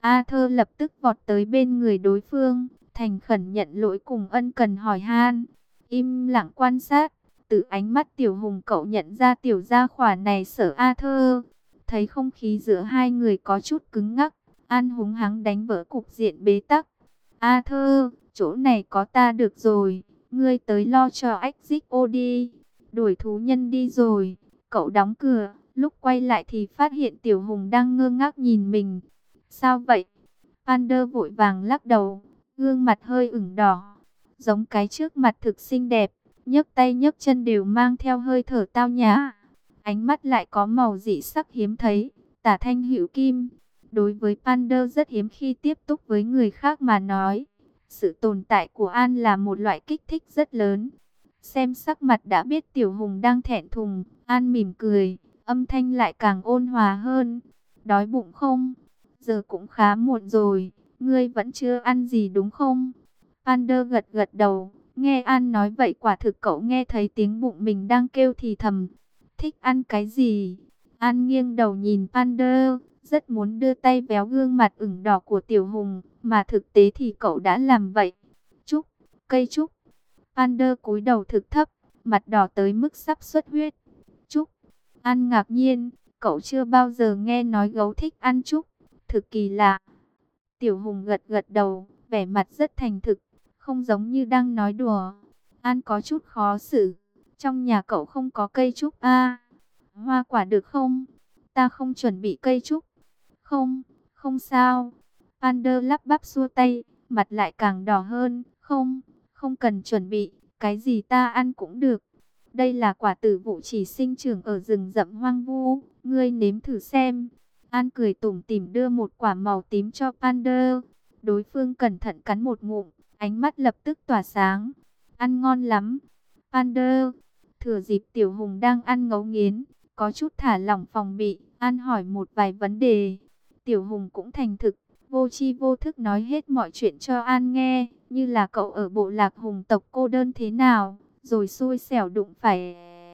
Arthur lập tức vọt tới bên người đối phương, thành khẩn nhận lỗi cùng ân cần hỏi han. Im lặng quan sát, từ ánh mắt Tiểu Hùng cậu nhận ra tiểu gia khỏa này sợ Arthur. Thấy không khí giữa hai người có chút cứng ngắc, An húng hắng đánh vỡ cục diện bế tắc. Arthur, chỗ này có ta được rồi, ngươi tới lo cho ách dích ô đi. Đuổi thú nhân đi rồi, cậu đóng cửa, lúc quay lại thì phát hiện Tiểu Hùng đang ngơ ngác nhìn mình. Sao vậy? Pander vội vàng lắc đầu, gương mặt hơi ửng đỏ, giống cái trước mặt thực xinh đẹp, nhấc tay nhấc chân đều mang theo hơi thở tao nhã. Ánh mắt lại có màu dị sắc hiếm thấy, tả thanh hữu kim. Đối với Pander rất hiếm khi tiếp xúc với người khác mà nói. Sự tồn tại của An là một loại kích thích rất lớn. Xem sắc mặt đã biết Tiểu Hùng đang thẹn thùng, An mỉm cười, âm thanh lại càng ôn hòa hơn. Đói bụng không? Giờ cũng khá muộn rồi, ngươi vẫn chưa ăn gì đúng không? Pander gật gật đầu, nghe An nói vậy quả thực cậu nghe thấy tiếng bụng mình đang kêu thì thầm. Thích ăn cái gì? An nghiêng đầu nhìn Pander, rất muốn đưa tay véo gương mặt ửng đỏ của Tiểu Hùng, mà thực tế thì cậu đã làm vậy. Trúc, cây trúc. Pander cúi đầu thực thấp, mặt đỏ tới mức sắp xuất huyết. Trúc. An ngạc nhiên, cậu chưa bao giờ nghe nói gấu thích ăn trúc, thực kỳ lạ. Tiểu Hùng gật gật đầu, vẻ mặt rất thành thực, không giống như đang nói đùa. An có chút khó xử, trong nhà cậu không có cây trúc à? Hoa quả được không? Ta không chuẩn bị cây trúc. Không, không sao. Pander lắp bắp xua tay, mặt lại càng đỏ hơn. Không, không cần chuẩn bị, cái gì ta ăn cũng được. Đây là quả tử vụ chỉ sinh trưởng ở rừng rậm hoang vu, ngươi nếm thử xem. An cười tủm tỉm đưa một quả màu tím cho Pander. Đối phương cẩn thận cắn một ngụm, ánh mắt lập tức tỏa sáng. Ăn ngon lắm. Pander, thừa dịp Tiểu Hùng đang ăn ngấu nghiến, có chút thả lỏng phòng bị, An hỏi một vài vấn đề. Tiểu Hùng cũng thành thực, vô tri vô thức nói hết mọi chuyện cho An nghe, như là cậu ở bộ lạc hùng tộc cô đơn thế nào, rồi xui xẻo đụng phải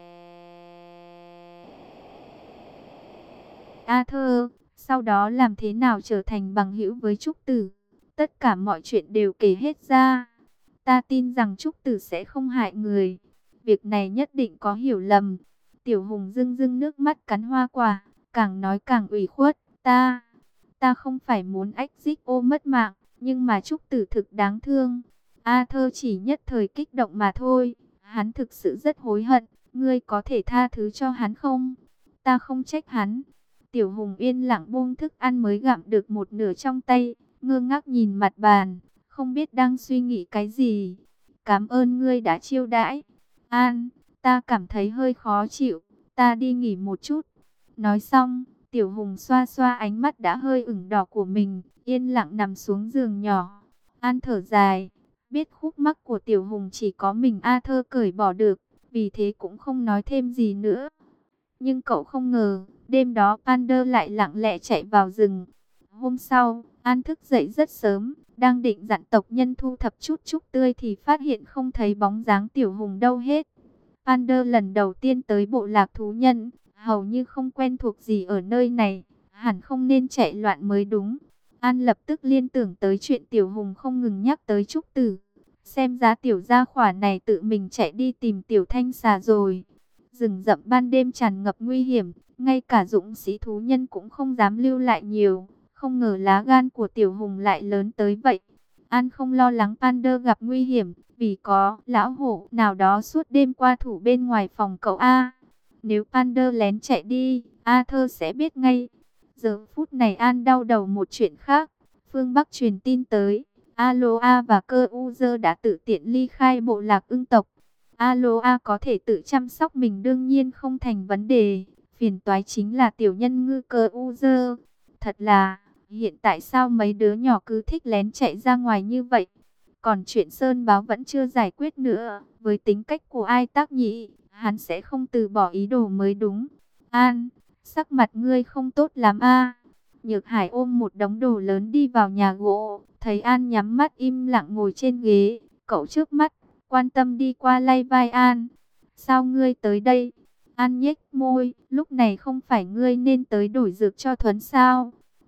Arthur, sau đó làm thế nào trở thành bằng hữu với Trúc Tử. Tất cả mọi chuyện đều kể hết ra. Ta tin rằng Trúc Tử sẽ không hại người. Việc này nhất định có hiểu lầm. Tiểu Hùng rưng rưng nước mắt cắn hoa quả, càng nói càng ủy khuất. Ta, ta không phải muốn ách dích ô mất mạng, nhưng mà Trúc Tử thực đáng thương. Arthur chỉ nhất thời kích động mà thôi. Hắn thực sự rất hối hận. Ngươi có thể tha thứ cho hắn không? Ta không trách hắn. Tiểu Hùng yên lặng buông thức ăn mới gặm được một nửa trong tay, ngơ ngác nhìn mặt bàn, không biết đang suy nghĩ cái gì. Cảm ơn ngươi đã chiêu đãi. An, ta cảm thấy hơi khó chịu, ta đi nghỉ một chút. Nói xong, Tiểu Hùng xoa xoa ánh mắt đã hơi ửng đỏ của mình, yên lặng nằm xuống giường nhỏ. An thở dài, biết khúc mắc của Tiểu Hùng chỉ có mình Arthur cởi bỏ được, vì thế cũng không nói thêm gì nữa. Nhưng cậu không ngờ, đêm đó Pander lại lặng lẽ chạy vào rừng. Hôm sau, An thức dậy rất sớm, đang định dặn tộc nhân thu thập chút trúc tươi thì phát hiện không thấy bóng dáng Tiểu Hùng đâu hết. Pander lần đầu tiên tới bộ lạc thú nhân, hầu như không quen thuộc gì ở nơi này, hẳn không nên chạy loạn mới đúng. An lập tức liên tưởng tới chuyện Tiểu Hùng không ngừng nhắc tới Trúc Tử. Xem ra tiểu gia khỏa này tự mình chạy đi tìm Tiểu Thanh xà rồi. Rừng rậm ban đêm tràn ngập nguy hiểm, ngay cả dũng sĩ thú nhân cũng không dám lưu lại nhiều. Không ngờ lá gan của Tiểu Hùng lại lớn tới vậy. An không lo lắng Pander gặp nguy hiểm, vì có lão hổ nào đó suốt đêm qua thủ bên ngoài phòng cậu A. Nếu Pander lén chạy đi, Arthur sẽ biết ngay. Giờ phút này An đau đầu một chuyện khác. Phương Bắc truyền tin tới, Aloa và Cơ Uzer đã tự tiện ly khai bộ lạc ưng tộc. Aloa có thể tự chăm sóc mình đương nhiên không thành vấn đề. Phiền toái chính là tiểu nhân ngư Cơ Uzer. Thật là, hiện tại sao mấy đứa nhỏ cứ thích lén chạy ra ngoài như vậy? Còn chuyện Sơn Báo vẫn chưa giải quyết nữa. Với tính cách của Ai Tác Nhĩ, hắn sẽ không từ bỏ ý đồ mới đúng. An, sắc mặt ngươi không tốt lắm a. Nhược Hải ôm một đống đồ lớn đi vào nhà gỗ. Thấy An nhắm mắt im lặng ngồi trên ghế. Cậu trước mắt, quan tâm đi qua lay vai An. Sao ngươi tới đây? An nhếch môi, lúc này không phải ngươi nên tới đổi dược cho Thuấn sao?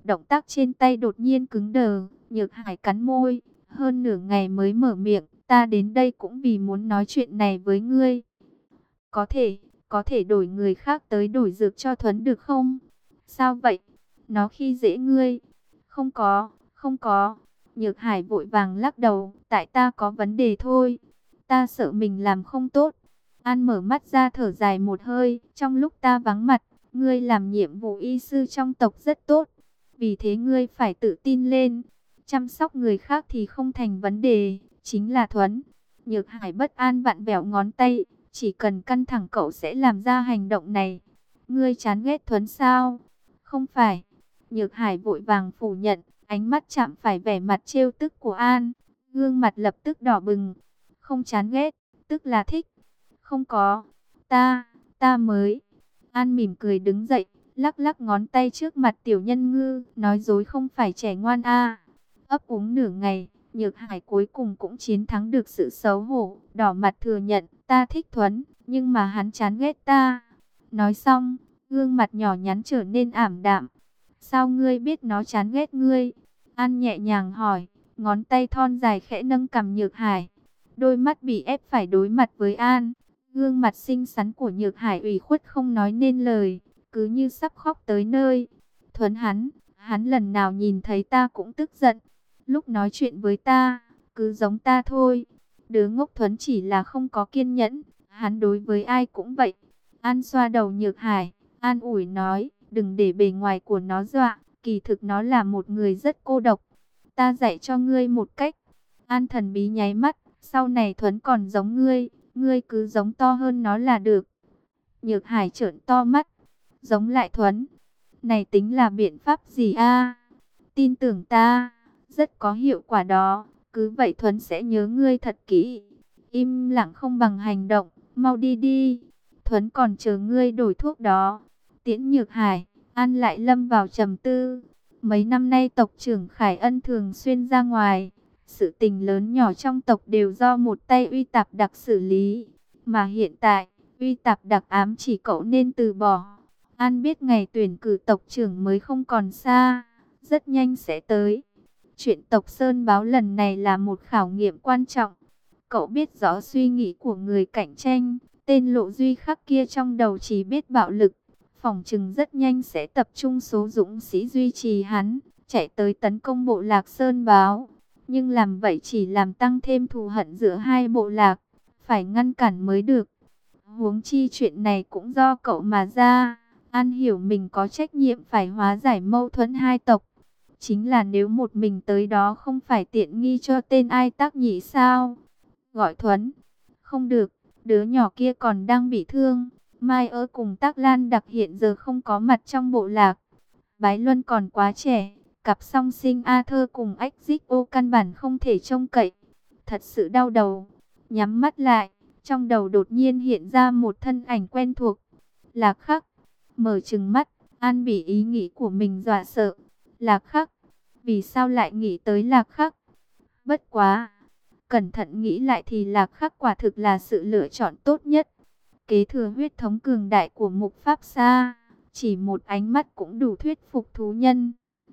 động tác trên tay đột nhiên cứng đờ, Nhược Hải cắn môi, hơn nửa ngày mới mở miệng, ta đến đây cũng vì muốn nói chuyện này với ngươi. Có thể, có thể đổi người khác tới đổi dược cho Thuấn được không? Sao vậy? Nó khi dễ ngươi? Không có, không có. Nhược Hải vội vàng lắc đầu, tại ta có vấn đề thôi. Ta sợ mình làm không tốt. An mở mắt ra thở dài một hơi, trong lúc ta vắng mặt, ngươi làm nhiệm vụ y sư trong tộc rất tốt. Vì thế ngươi phải tự tin lên. Chăm sóc người khác thì không thành vấn đề, chính là Thuấn. Nhược Hải bất an vặn vẹo ngón tay, chỉ cần căng thẳng cậu sẽ làm ra hành động này. Ngươi chán ghét Thuấn sao? Không phải. Nhược Hải vội vàng phủ nhận, ánh mắt chạm phải vẻ mặt trêu tức của An. Gương mặt lập tức đỏ bừng. Không chán ghét, tức là thích. Không có, ta, ta mới. An mỉm cười đứng dậy, lắc lắc ngón tay trước mặt tiểu nhân ngư, nói dối không phải trẻ ngoan a. Ấp úng nửa ngày, Nhược Hải cuối cùng cũng chiến thắng được sự xấu hổ, đỏ mặt thừa nhận, ta thích Thuấn, nhưng mà hắn chán ghét ta. Nói xong, gương mặt nhỏ nhắn trở nên ảm đạm. Sao ngươi biết nó chán ghét ngươi? An nhẹ nhàng hỏi, ngón tay thon dài khẽ nâng cằm Nhược Hải. Đôi mắt bị ép phải đối mặt với An. Gương mặt xinh xắn của Nhược Hải ủy khuất không nói nên lời, cứ như sắp khóc tới nơi. Thuấn hắn, hắn lần nào nhìn thấy ta cũng tức giận. Lúc nói chuyện với ta, cứ giống ta thôi. Đứa ngốc Thuấn chỉ là không có kiên nhẫn, hắn đối với ai cũng vậy. An xoa đầu Nhược Hải, an ủi nói, đừng để bề ngoài của nó dọa, kỳ thực nó là một người rất cô độc. Ta dạy cho ngươi một cách. An thần bí nháy mắt, sau này Thuấn còn giống ngươi, ngươi cứ giống to hơn nó là được. Nhược Hải trợn to mắt, giống lại Thuấn. Này tính là biện pháp gì a? Tin tưởng ta, rất có hiệu quả đó. Cứ vậy Thuấn sẽ nhớ ngươi thật kỹ. Im lặng không bằng hành động, mau đi đi. Thuấn còn chờ ngươi đổi thuốc đó. Tiễn Nhược Hải, An lại lâm vào trầm tư. Mấy năm nay tộc trưởng Khải Ân thường xuyên ra ngoài. Sự tình lớn nhỏ trong tộc đều do một tay Uy Tạp Đặc xử lý. Mà hiện tại, Uy Tạp Đặc ám chỉ cậu nên từ bỏ. An biết ngày tuyển cử tộc trưởng mới không còn xa, rất nhanh sẽ tới. Chuyện tộc Sơn Báo lần này là một khảo nghiệm quan trọng. Cậu biết rõ suy nghĩ của người cạnh tranh, tên Lộ Duy Khắc kia trong đầu chỉ biết bạo lực. Phỏng chừng rất nhanh sẽ tập trung số dũng sĩ duy trì hắn, chạy tới tấn công bộ lạc Sơn Báo. Nhưng làm vậy chỉ làm tăng thêm thù hận giữa hai bộ lạc, phải ngăn cản mới được. Huống chi chuyện này cũng do cậu mà ra. An hiểu mình có trách nhiệm phải hóa giải mâu thuẫn hai tộc. Chính là nếu một mình tới đó không phải tiện nghi cho tên Ai Tác Nhĩ sao? Gọi Thuấn. Không được, đứa nhỏ kia còn đang bị thương. Mai ơ cùng Tác Lan Đặc hiện giờ không có mặt trong bộ lạc. Bái Luân còn quá trẻ. Cặp song sinh A Thơ cùng Ách Dích Ô căn bản không thể trông cậy. Thật sự đau đầu. Nhắm mắt lại, trong đầu đột nhiên hiện ra một thân ảnh quen thuộc. Lạc Khắc. Mở trừng mắt, An bị ý nghĩ của mình dọa sợ. Lạc Khắc. Vì sao lại nghĩ tới Lạc Khắc? Bất quá. Cẩn thận nghĩ lại thì Lạc Khắc quả thực là sự lựa chọn tốt nhất. Kế thừa huyết thống cường đại của Mục Pháp Sa. Chỉ một ánh mắt cũng đủ thuyết phục thú nhân.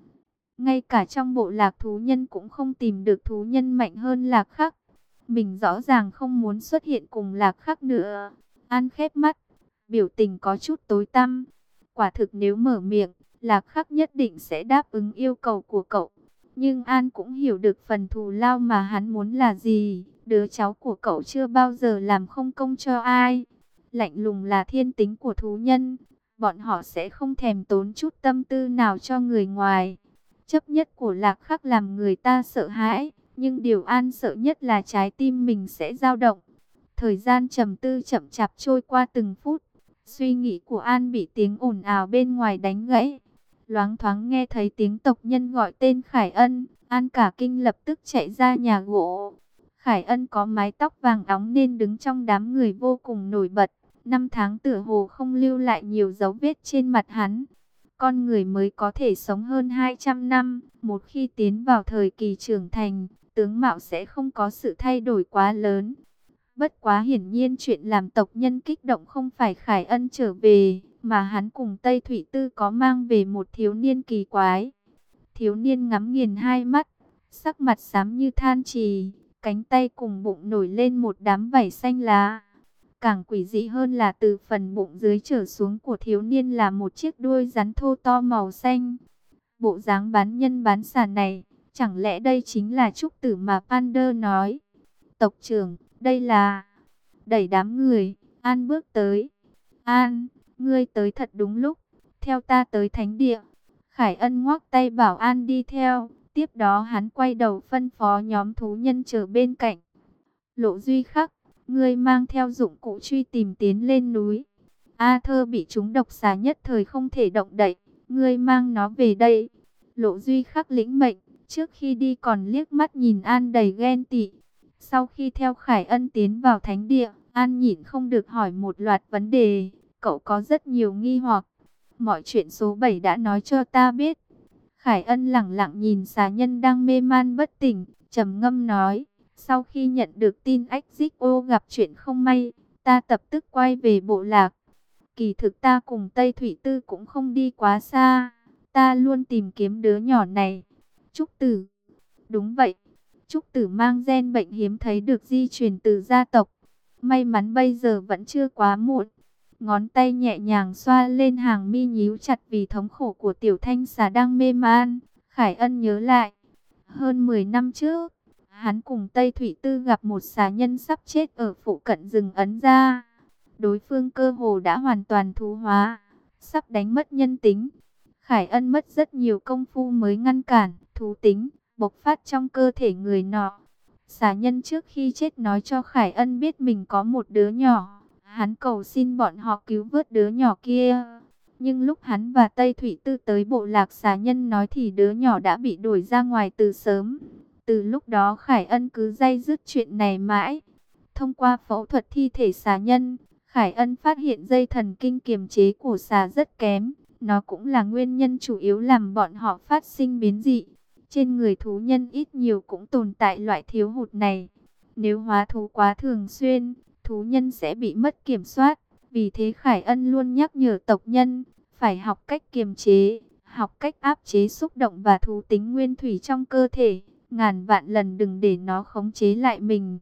Ngay cả trong bộ lạc thú nhân cũng không tìm được thú nhân mạnh hơn Lạc Khắc. Mình rõ ràng không muốn xuất hiện cùng Lạc Khắc nữa. An khép mắt, biểu tình có chút tối tăm. Quả thực nếu mở miệng, Lạc Khắc nhất định sẽ đáp ứng yêu cầu của cậu. Nhưng An cũng hiểu được phần thù lao mà hắn muốn là gì. Đứa cháu của cậu chưa bao giờ làm không công cho ai. Lạnh lùng là thiên tính của thú nhân. Bọn họ sẽ không thèm tốn chút tâm tư nào cho người ngoài. Chấp nhất của Lạc Khắc làm người ta sợ hãi. Nhưng điều An sợ nhất là trái tim mình sẽ dao động. Thời gian trầm tư chậm chạp trôi qua từng phút. Suy nghĩ của An bị tiếng ồn ào bên ngoài đánh gãy. Loáng thoáng nghe thấy tiếng tộc nhân gọi tên Khải Ân. An cả kinh lập tức chạy ra nhà gỗ. Khải Ân có mái tóc vàng óng nên đứng trong đám người vô cùng nổi bật. Năm tháng tựa hồ không lưu lại nhiều dấu vết trên mặt hắn. Con người mới có thể sống hơn hai trăm năm. Một khi tiến vào thời kỳ trưởng thành, tướng mạo sẽ không có sự thay đổi quá lớn. Bất quá hiển nhiên chuyện làm tộc nhân kích động không phải Khải Ân trở về, mà hắn cùng Tây Thủy Tư có mang về một thiếu niên kỳ quái. Thiếu niên ngắm nghiền hai mắt, sắc mặt xám như than trì, cánh tay cùng bụng nổi lên một đám vảy xanh lá. Càng quỷ dị hơn là từ phần bụng dưới trở xuống của thiếu niên là một chiếc đuôi rắn thô to màu xanh. Bộ dáng bán nhân bán xà này, chẳng lẽ đây chính là trúc tử mà Pander nói? Tộc trưởng, đây là... Đẩy đám người, An bước tới. An, ngươi tới thật đúng lúc, theo ta tới thánh địa. Khải Ân ngoắc tay bảo An đi theo, tiếp đó hắn quay đầu phân phó nhóm thú nhân chờ bên cạnh. Lộ Duy Khắc, ngươi mang theo dụng cụ truy tìm tiến lên núi. A Thơ bị trúng độc xà nhất thời không thể động đậy, ngươi mang nó về đây. Lộ Duy Khắc lĩnh mệnh, trước khi đi còn liếc mắt nhìn An đầy ghen tị. Sau khi theo Khải Ân tiến vào thánh địa, An nhịn không được hỏi một loạt vấn đề, cậu có rất nhiều nghi hoặc. Mọi chuyện số bảy đã nói cho ta biết. Khải Ân lẳng lặng nhìn xà nhân đang mê man bất tỉnh, trầm ngâm nói. Sau khi nhận được tin ách Dích Ô gặp chuyện không may, ta tập tức quay về bộ lạc. Kỳ thực ta cùng Tây Thủy Tư cũng không đi quá xa, ta luôn tìm kiếm đứa nhỏ này. Trúc Tử. Đúng vậy, Trúc Tử mang gen bệnh hiếm thấy được di truyền từ gia tộc. May mắn bây giờ vẫn chưa quá muộn. Ngón tay nhẹ nhàng xoa lên hàng mi nhíu chặt vì thống khổ của tiểu thanh xà đang mê man. Khải Ân nhớ lại, hơn mười năm trước, hắn cùng Tây Thủy Tư gặp một xà nhân sắp chết ở phụ cận rừng Ấn Gia. Đối phương cơ hồ đã hoàn toàn thú hóa, sắp đánh mất nhân tính. Khải Ân mất rất nhiều công phu mới ngăn cản thú tính bộc phát trong cơ thể người nọ. Xà nhân trước khi chết nói cho Khải Ân biết mình có một đứa nhỏ. Hắn cầu xin bọn họ cứu vớt đứa nhỏ kia. Nhưng lúc hắn và Tây Thủy Tư tới bộ lạc xà nhân nói thì đứa nhỏ đã bị đuổi ra ngoài từ sớm. Từ lúc đó Khải Ân cứ day dứt chuyện này mãi. Thông qua phẫu thuật thi thể xà nhân, Khải Ân phát hiện dây thần kinh kiềm chế của xà rất kém. Nó cũng là nguyên nhân chủ yếu làm bọn họ phát sinh biến dị. Trên người thú nhân ít nhiều cũng tồn tại loại thiếu hụt này. Nếu hóa thú quá thường xuyên, thú nhân sẽ bị mất kiểm soát. Vì thế Khải Ân luôn nhắc nhở tộc nhân, phải học cách kiềm chế, học cách áp chế xúc động và thú tính nguyên thủy trong cơ thể. Ngàn vạn lần đừng để nó khống chế lại mình.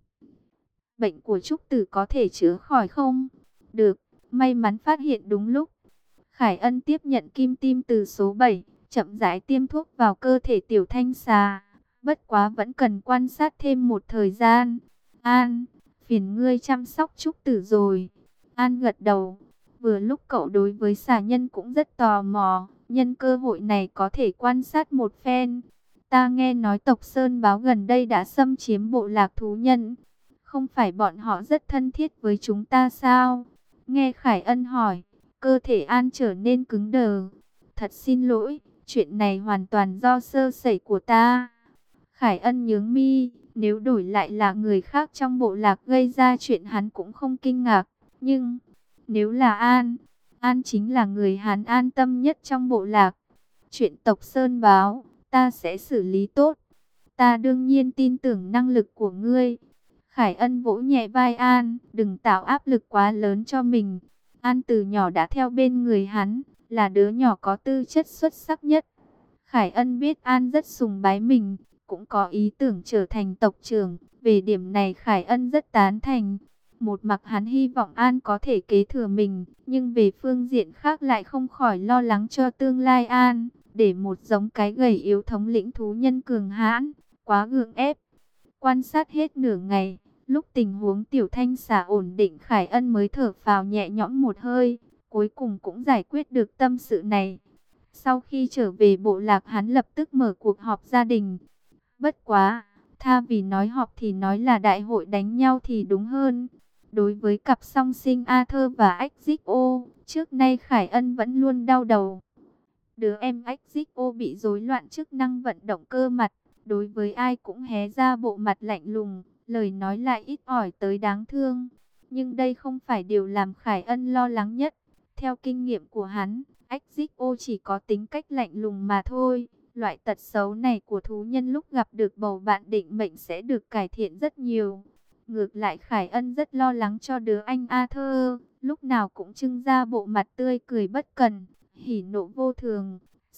Bệnh của Trúc Tử có thể chữa khỏi không? Được, may mắn phát hiện đúng lúc. Khải Ân tiếp nhận kim tim từ số bảy, chậm rãi tiêm thuốc vào cơ thể tiểu thanh xà. Bất quá vẫn cần quan sát thêm một thời gian. An, phiền ngươi chăm sóc Trúc Tử rồi. An gật đầu. Vừa lúc cậu đối với xà nhân cũng rất tò mò. Nhân cơ hội này có thể quan sát một phen. Ta nghe nói tộc Sơn Báo gần đây đã xâm chiếm bộ lạc thú nhân. Không phải bọn họ rất thân thiết với chúng ta sao? Nghe Khải Ân hỏi, cơ thể An trở nên cứng đờ. Thật xin lỗi, chuyện này hoàn toàn do sơ sẩy của ta. Khải Ân nhướng mi, nếu đổi lại là người khác trong bộ lạc gây ra chuyện hắn cũng không kinh ngạc. Nhưng, nếu là An, An chính là người hắn an tâm nhất trong bộ lạc. Chuyện tộc Sơn Báo, ta sẽ xử lý tốt. Ta đương nhiên tin tưởng năng lực của ngươi. Khải Ân vỗ nhẹ vai An, đừng tạo áp lực quá lớn cho mình. An từ nhỏ đã theo bên người hắn, là đứa nhỏ có tư chất xuất sắc nhất. Khải Ân biết An rất sùng bái mình, cũng có ý tưởng trở thành tộc trưởng. Về điểm này Khải Ân rất tán thành. Một mặt hắn hy vọng An có thể kế thừa mình, nhưng về phương diện khác lại không khỏi lo lắng cho tương lai An. Để một giống cái gầy yếu thống lĩnh thú nhân cường hãn, quá gượng ép. Quan sát hết nửa ngày, lúc tình huống tiểu thanh xà ổn định Khải Ân mới thở phào nhẹ nhõm một hơi, cuối cùng cũng giải quyết được tâm sự này. Sau khi trở về bộ lạc hắn lập tức mở cuộc họp gia đình. Bất quá, tha vì nói họp thì nói là đại hội đánh nhau thì đúng hơn. Đối với cặp song sinh A Thơ và Ách Dích Ô, trước nay Khải Ân vẫn luôn đau đầu. Đứa em Ách Dích Ô bị rối loạn chức năng vận động cơ mặt, đối với ai cũng hé ra bộ mặt lạnh lùng, lời nói lại ít ỏi tới đáng thương. Nhưng đây không phải điều làm Khải Ân lo lắng nhất. Theo kinh nghiệm của hắn, Ách Dích Ô chỉ có tính cách lạnh lùng mà thôi. Loại tật xấu này của thú nhân lúc gặp được bầu bạn định mệnh sẽ được cải thiện rất nhiều. Ngược lại Khải Ân rất lo lắng cho đứa anh A Thơ, lúc nào cũng trưng ra bộ mặt tươi cười bất cần, hỉ nộ vô thường.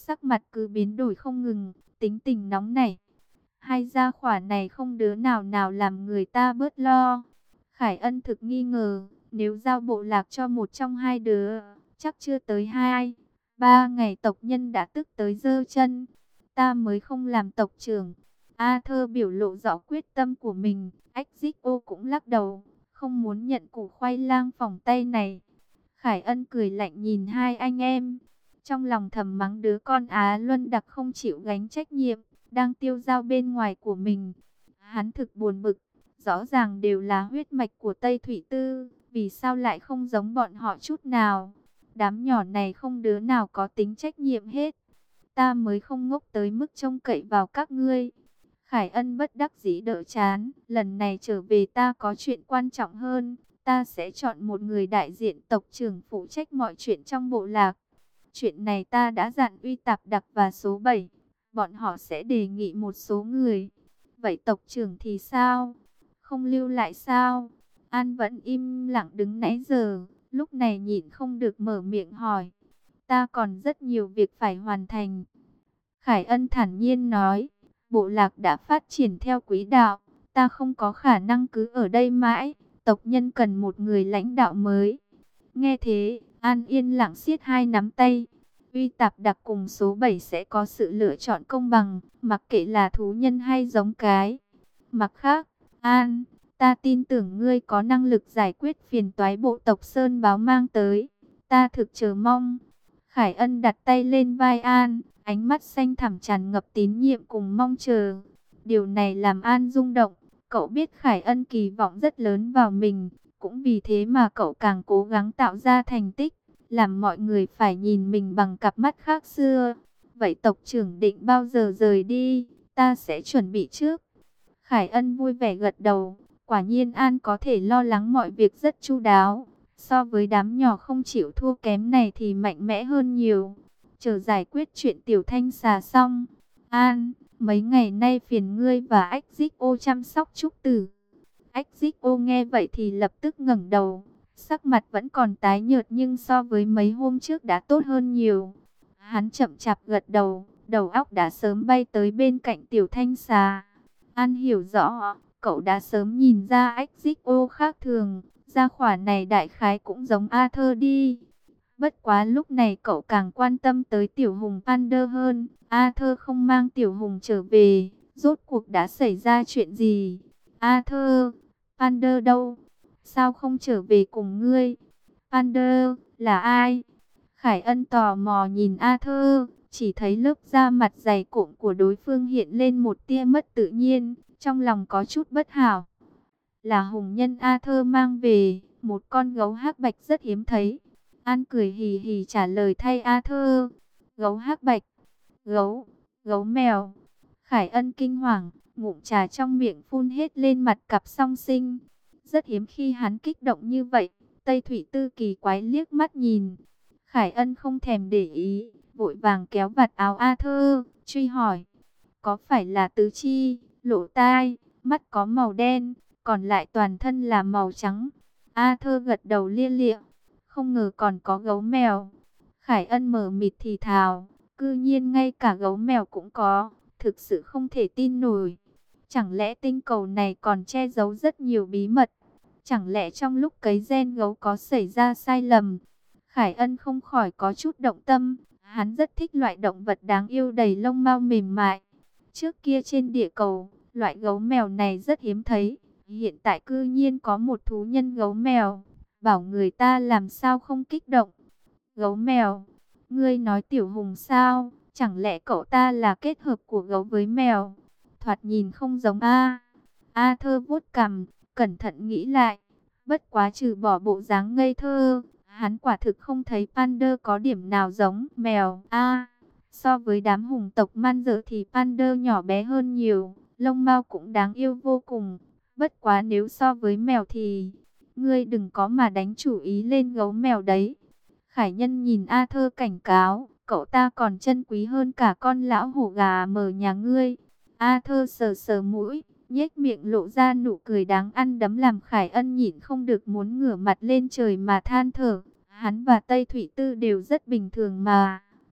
sắc mặt cứ biến đổi không ngừng, tính tình nóng nảy. Hai gia khỏa này không đứa nào nào làm người ta bớt lo. Khải Ân thực nghi ngờ, nếu giao bộ lạc cho một trong hai đứa, chắc chưa tới hai, ba ngày tộc nhân đã tức tới giơ chân. Ta mới không làm tộc trưởng. A Thơ biểu lộ rõ quyết tâm của mình. Ách Dích Ô cũng lắc đầu, không muốn nhận củ khoai lang phỏng tay này. Khải Ân cười lạnh nhìn hai anh em, trong lòng thầm mắng đứa con Á Luân Đặc không chịu gánh trách nhiệm, đang tiêu dao bên ngoài của mình. Hắn thực buồn bực, rõ ràng đều là huyết mạch của Tây Thủy Tư, vì sao lại không giống bọn họ chút nào. Đám nhỏ này không đứa nào có tính trách nhiệm hết. Ta mới không ngốc tới mức trông cậy vào các ngươi. Khải Ân bất đắc dĩ đỡ chán, lần này trở về ta có chuyện quan trọng hơn. Ta sẽ chọn một người đại diện tộc trưởng phụ trách mọi chuyện trong bộ lạc. Chuyện này ta đã dặn Uy Tạp Đặc và số bảy. Bọn họ sẽ đề nghị một số người. Vậy tộc trưởng thì sao? Không lưu lại sao? An vẫn im lặng đứng nãy giờ, lúc này nhịn không được mở miệng hỏi. Ta còn rất nhiều việc phải hoàn thành. Khải Ân thản nhiên nói, bộ lạc đã phát triển theo quỹ đạo, ta không có khả năng cứ ở đây mãi, tộc nhân cần một người lãnh đạo mới. Nghe thế, An yên lặng siết hai nắm tay. Uy Tạp Đặc cùng số bảy sẽ có sự lựa chọn công bằng, mặc kệ là thú nhân hay giống cái. Mặt khác, An, ta tin tưởng ngươi có năng lực giải quyết phiền toái bộ tộc Sơn Báo mang tới. Ta thực chờ mong. Khải Ân đặt tay lên vai An, ánh mắt xanh thẳm tràn ngập tín nhiệm cùng mong chờ. Điều này làm An rung động. Cậu biết Khải Ân kỳ vọng rất lớn vào mình, cũng vì thế mà cậu càng cố gắng tạo ra thành tích, làm mọi người phải nhìn mình bằng cặp mắt khác xưa. Vậy tộc trưởng định bao giờ rời đi? Ta sẽ chuẩn bị trước. Khải Ân vui vẻ gật đầu. Quả nhiên An có thể lo lắng mọi việc rất chu đáo. So với đám nhỏ không chịu thua kém này thì mạnh mẽ hơn nhiều. Chờ giải quyết chuyện Tiểu Thanh xà xong, An, mấy ngày nay phiền ngươi và Ách Dích Ô chăm sóc Trúc Tử. Ách Dích Ô nghe vậy thì lập tức ngẩng đầu. Sắc mặt vẫn còn tái nhợt nhưng so với mấy hôm trước đã tốt hơn nhiều. Hắn chậm chạp gật đầu, đầu óc đã sớm bay tới bên cạnh Tiểu Thanh xà. An hiểu rõ, cậu đã sớm nhìn ra Ách Dích Ô khác thường. Gia khỏa này đại khái cũng giống A Thơ đi. Bất quá lúc này cậu càng quan tâm tới Tiểu Hùng Pander hơn. A Thơ không mang Tiểu Hùng trở về, rốt cuộc đã xảy ra chuyện gì? A Thơ, Pander đâu? Sao không trở về cùng ngươi? Pander là ai? Khải Ân tò mò nhìn A Thơ, chỉ thấy lớp da mặt dày cộm của đối phương hiện lên một tia mất tự nhiên, trong lòng có chút bất hảo. Là hùng nhân A Thơ mang về, một con gấu hắc bạch rất hiếm thấy. An cười hì hì trả lời thay A Thơ. Gấu hắc bạch, gấu, gấu mèo. Khải Ân kinh hoàng, ngụm trà trong miệng phun hết lên mặt cặp song sinh. Rất hiếm khi hắn kích động như vậy. Tây Thủy Tư kỳ quái liếc mắt nhìn. Khải Ân không thèm để ý, vội vàng kéo vạt áo A Thơ, truy hỏi. Có phải là tứ chi, lỗ tai, mắt có màu đen, còn lại toàn thân là màu trắng? A Thơ gật đầu lia lịa. Không ngờ còn có gấu mèo. Khải Ân mở mịt thì thào, cư nhiên ngay cả gấu mèo cũng có, thực sự không thể tin nổi. Chẳng lẽ tinh cầu này còn che giấu rất nhiều bí mật? Chẳng lẽ trong lúc cấy gen gấu có xảy ra sai lầm? Khải Ân không khỏi có chút động tâm. Hắn rất thích loại động vật đáng yêu đầy lông mao mềm mại. Trước kia trên địa cầu, loại gấu mèo này rất hiếm thấy. Hiện tại cư nhiên có một thú nhân gấu mèo. Bảo người ta làm sao không kích động. Gấu mèo, ngươi nói Tiểu Hùng sao? Chẳng lẽ cậu ta là kết hợp của gấu với mèo? Thoạt nhìn không giống A. A Thơ vuốt cằm, cẩn thận nghĩ lại. Bất quá trừ bỏ bộ dáng ngây thơ, hắn quả thực không thấy Pander có điểm nào giống mèo. A. So với đám hùng tộc man dợ thì Pander nhỏ bé hơn nhiều, lông mao cũng đáng yêu vô cùng. Bất quá nếu so với mèo thì ngươi đừng có mà đánh chủ ý lên gấu mèo đấy. Khải Nhân nhìn A Thơ cảnh cáo, cậu ta còn chân quý hơn cả con lão hổ gà mờ nhà ngươi. A Thơ sờ sờ mũi, nhếch miệng lộ ra nụ cười đáng ăn đấm làm Khải Ân nhịn không được muốn ngửa mặt lên trời mà than thở. Hắn và Tây Thủy Tư đều rất bình thường mà,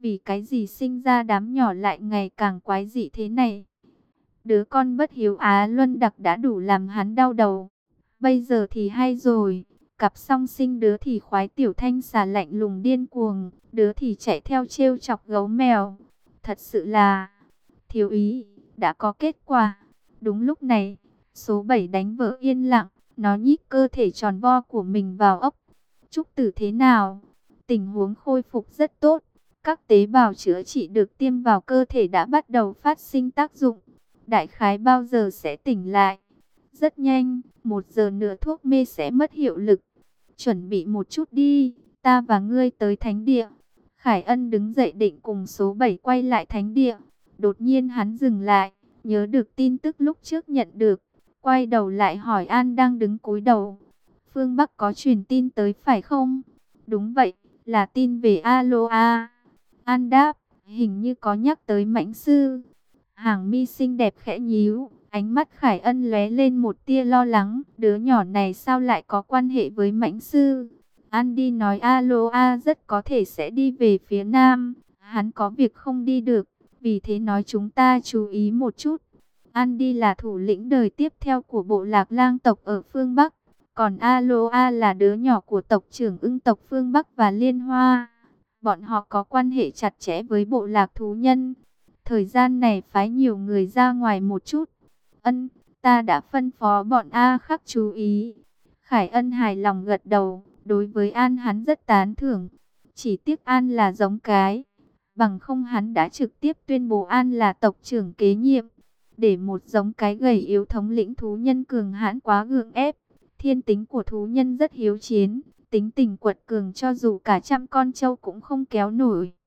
Vì cái gì sinh ra đám nhỏ lại ngày càng quái dị thế này? Đứa con bất hiếu Á Luân Đặc đã đủ làm hắn đau đầu. Bây giờ thì hay rồi, cặp song sinh đứa thì khoái tiểu thanh xà lạnh lùng điên cuồng, đứa thì chạy theo trêu chọc gấu mèo. Thật sự là thiếu ý, đã có kết quả. Đúng lúc này, số bảy đánh vỡ yên lặng, nó nhích cơ thể tròn vo của mình vào ốc. Trúc Tử thế nào? Tình huống khôi phục rất tốt. Các tế bào chữa trị được tiêm vào cơ thể đã bắt đầu phát sinh tác dụng. Đại khái bao giờ sẽ tỉnh lại? Rất nhanh, một giờ nữa thuốc mê sẽ mất hiệu lực. Chuẩn bị một chút đi, ta và ngươi tới thánh địa. Khải Ân đứng dậy định cùng số bảy quay lại thánh địa. Đột nhiên hắn dừng lại, nhớ được tin tức lúc trước nhận được. Quay đầu lại hỏi An đang đứng cúi đầu. Phương Bắc có truyền tin tới phải không? Đúng vậy, là tin về Aloa. An đáp, hình như có nhắc tới Mãnh Sư. Hàng mi xinh đẹp khẽ nhíu, ánh mắt Khải Ân lóe lên một tia lo lắng. Đứa nhỏ này sao lại có quan hệ với Mãnh Sư? An đi nói Aloa rất có thể sẽ đi về phía Nam. Hắn có việc không đi được, vì thế nói chúng ta chú ý một chút. Andy là thủ lĩnh đời tiếp theo của bộ lạc lang tộc ở phương Bắc. Còn Aloa là đứa nhỏ của tộc trưởng ưng tộc phương Bắc và Liên Hoa. Bọn họ có quan hệ chặt chẽ với bộ lạc thú nhân. Thời gian này phái nhiều người ra ngoài một chút. Ân, ta đã phân phó bọn A khắc chú ý. Khải Ân hài lòng gật đầu. Đối với An hắn rất tán thưởng. Chỉ tiếc An là giống cái. Bằng không hắn đã trực tiếp tuyên bố An là tộc trưởng kế nhiệm. Để một giống cái gầy yếu thống lĩnh thú nhân cường hãn quá gượng ép. Thiên tính của thú nhân rất hiếu chiến. Tính tình quật cường cho dù cả trăm con trâu cũng không kéo nổi.